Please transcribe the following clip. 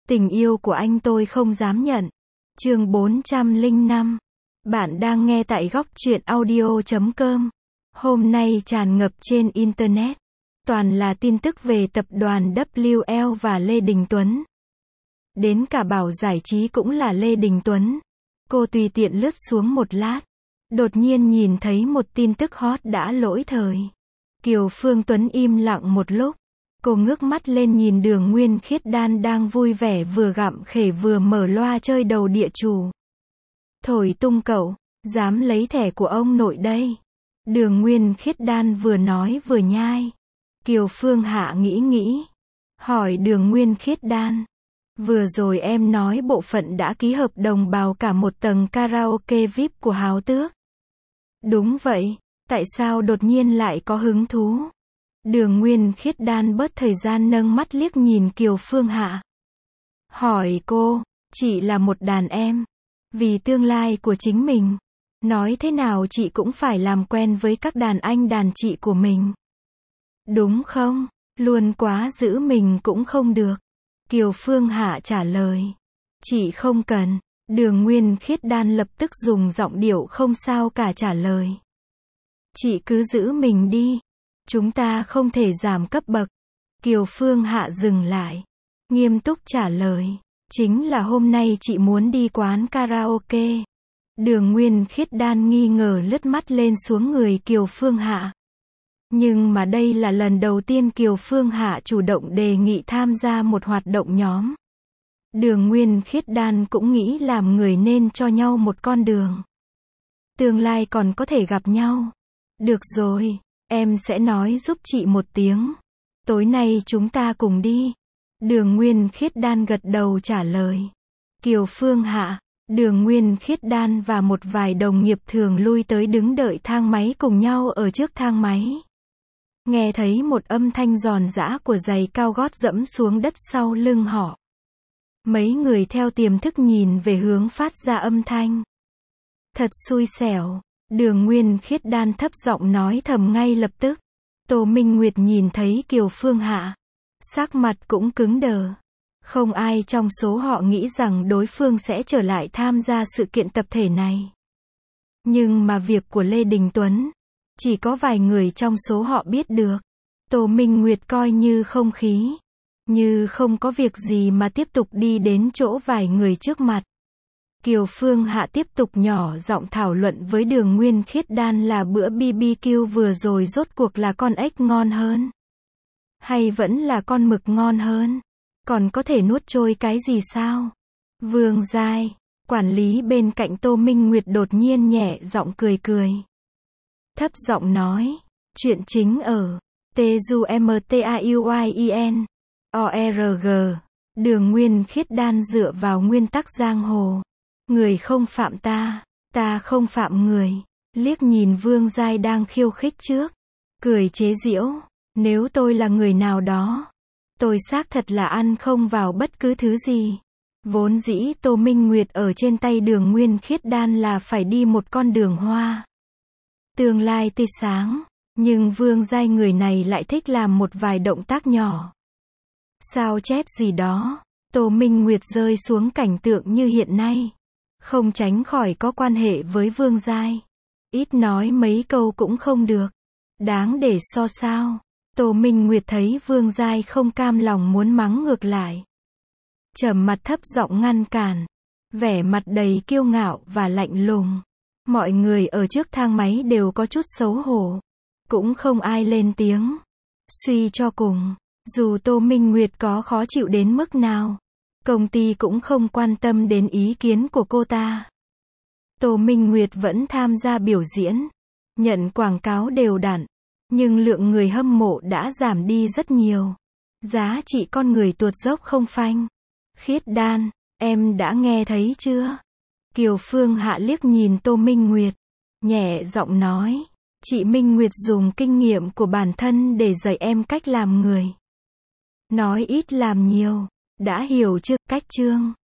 Tình yêu của anh tôi không dám nhận. Chương 405. Bạn đang nghe tại góc truyện audio.com. Hôm nay tràn ngập trên Internet. Toàn là tin tức về tập đoàn WL và Lê Đình Tuấn. Đến cả Bảo Giải Trí cũng là Lê Đình Tuấn. Cô tùy tiện lướt xuống một lát. Đột nhiên nhìn thấy một tin tức hot đã lỗi thời. Kiều Phương Tuấn im lặng một lúc. Cô ngước mắt lên nhìn Đường Nguyên Khiết Đan đang vui vẻ vừa gặm khế vừa mở loa chơi đầu địa chủ. Thổi tung cậu, dám lấy thẻ của ông nội đây. Đường Nguyên Khiết Đan vừa nói vừa nhai. Kiều Phương Hạ nghĩ. Hỏi Đường Nguyên Khiết Đan. Vừa rồi em nói bộ phận đã ký hợp đồng bào cả một tầng karaoke VIP của Háo Tước. Đúng vậy, tại sao đột nhiên lại có hứng thú? Đường Nguyên Khiết Đan bớt thời gian nâng mắt liếc nhìn Kiều Phương Hạ. Hỏi cô, chị là một đàn em. Vì tương lai của chính mình. Nói thế nào chị cũng phải làm quen với các đàn anh đàn chị của mình. Đúng không? Luôn quá giữ mình cũng không được. Kiều Phương Hạ trả lời. Chị không cần. Đường Nguyên Khiết Đan lập tức dùng giọng điệu không sao cả trả lời. Chị cứ giữ mình đi. Chúng ta không thể giảm cấp bậc. Kiều Phương Hạ dừng lại. Nghiêm túc trả lời. Chính là hôm nay chị muốn đi quán karaoke. Đường Nguyên Khiết Đan nghi ngờ lướt mắt lên xuống người Kiều Phương Hạ. Nhưng mà đây là lần đầu tiên Kiều Phương Hạ chủ động đề nghị tham gia một hoạt động nhóm. Đường Nguyên Khiết Đan cũng nghĩ làm người nên cho nhau một con đường. Tương lai còn có thể gặp nhau. Được rồi, em sẽ nói giúp chị một tiếng. Tối nay chúng ta cùng đi. Đường Nguyên Khiết Đan gật đầu trả lời. Kiều Phương Hạ, Đường Nguyên Khiết Đan và một vài đồng nghiệp thường lui tới đứng đợi thang máy cùng nhau ở trước thang máy. Nghe thấy một âm thanh giòn giã của giày cao gót dẫm xuống đất sau lưng họ. Mấy người theo tiềm thức nhìn về hướng phát ra âm thanh. Thật xui xẻo, Đường Nguyên Khiết Đan thấp giọng nói thầm ngay lập tức. Tô Minh Nguyệt nhìn thấy Kiều Phương Hạ. Sắc mặt cũng cứng đờ. Không ai trong số họ nghĩ rằng đối phương sẽ trở lại tham gia sự kiện tập thể này. Nhưng mà việc của Lê Đình Tuấn, chỉ có vài người trong số họ biết được. Tô Minh Nguyệt coi như không khí. Như không có việc gì mà tiếp tục đi đến chỗ vài người trước mặt. Kiều Phương Hạ tiếp tục nhỏ giọng thảo luận với Đường Nguyên Khiết Đan là bữa BBQ vừa rồi rốt cuộc là con ếch ngon hơn. Hay vẫn là con mực ngon hơn. Còn có thể nuốt trôi cái gì sao? Vương Giai, quản lý bên cạnh Tô Minh Nguyệt đột nhiên nhẹ giọng cười. Thấp giọng nói, chuyện chính ở TUMTAUYIN ORG. Đường Nguyên Khiết Đan dựa vào nguyên tắc giang hồ. Người không phạm ta, ta không phạm người. Liếc nhìn Vương Giai đang khiêu khích trước. Cười chế giễu, nếu tôi là người nào đó, tôi xác thật là ăn không vào bất cứ thứ gì. Vốn dĩ Tô Minh Nguyệt ở trên tay Đường Nguyên Khiết Đan là phải đi một con đường hoa. Tương lai tươi sáng, nhưng Vương Giai người này lại thích làm một vài động tác nhỏ. Sao chép gì đó, Tô Minh Nguyệt rơi xuống cảnh tượng như hiện nay. Không tránh khỏi có quan hệ với Vương Giai. Ít nói mấy câu cũng không được. Đáng để so sao. Tô Minh Nguyệt thấy Vương Giai không cam lòng muốn mắng ngược lại. Trầm mặt thấp giọng ngăn cản. Vẻ mặt đầy kiêu ngạo và lạnh lùng. Mọi người ở trước thang máy đều có chút xấu hổ. Cũng không ai lên tiếng. Suy cho cùng, dù Tô Minh Nguyệt có khó chịu đến mức nào, công ty cũng không quan tâm đến ý kiến của cô ta. Tô Minh Nguyệt vẫn tham gia biểu diễn, nhận quảng cáo đều đặn, nhưng lượng người hâm mộ đã giảm đi rất nhiều. Giá trị con người tuột dốc không phanh. Khiết Đan, em đã nghe thấy chưa? Kiều Phương Hạ liếc nhìn Tô Minh Nguyệt, nhẹ giọng nói. Chị Minh Nguyệt dùng kinh nghiệm của bản thân để dạy em cách làm người. Nói ít làm nhiều, đã hiểu chưa? Cách chương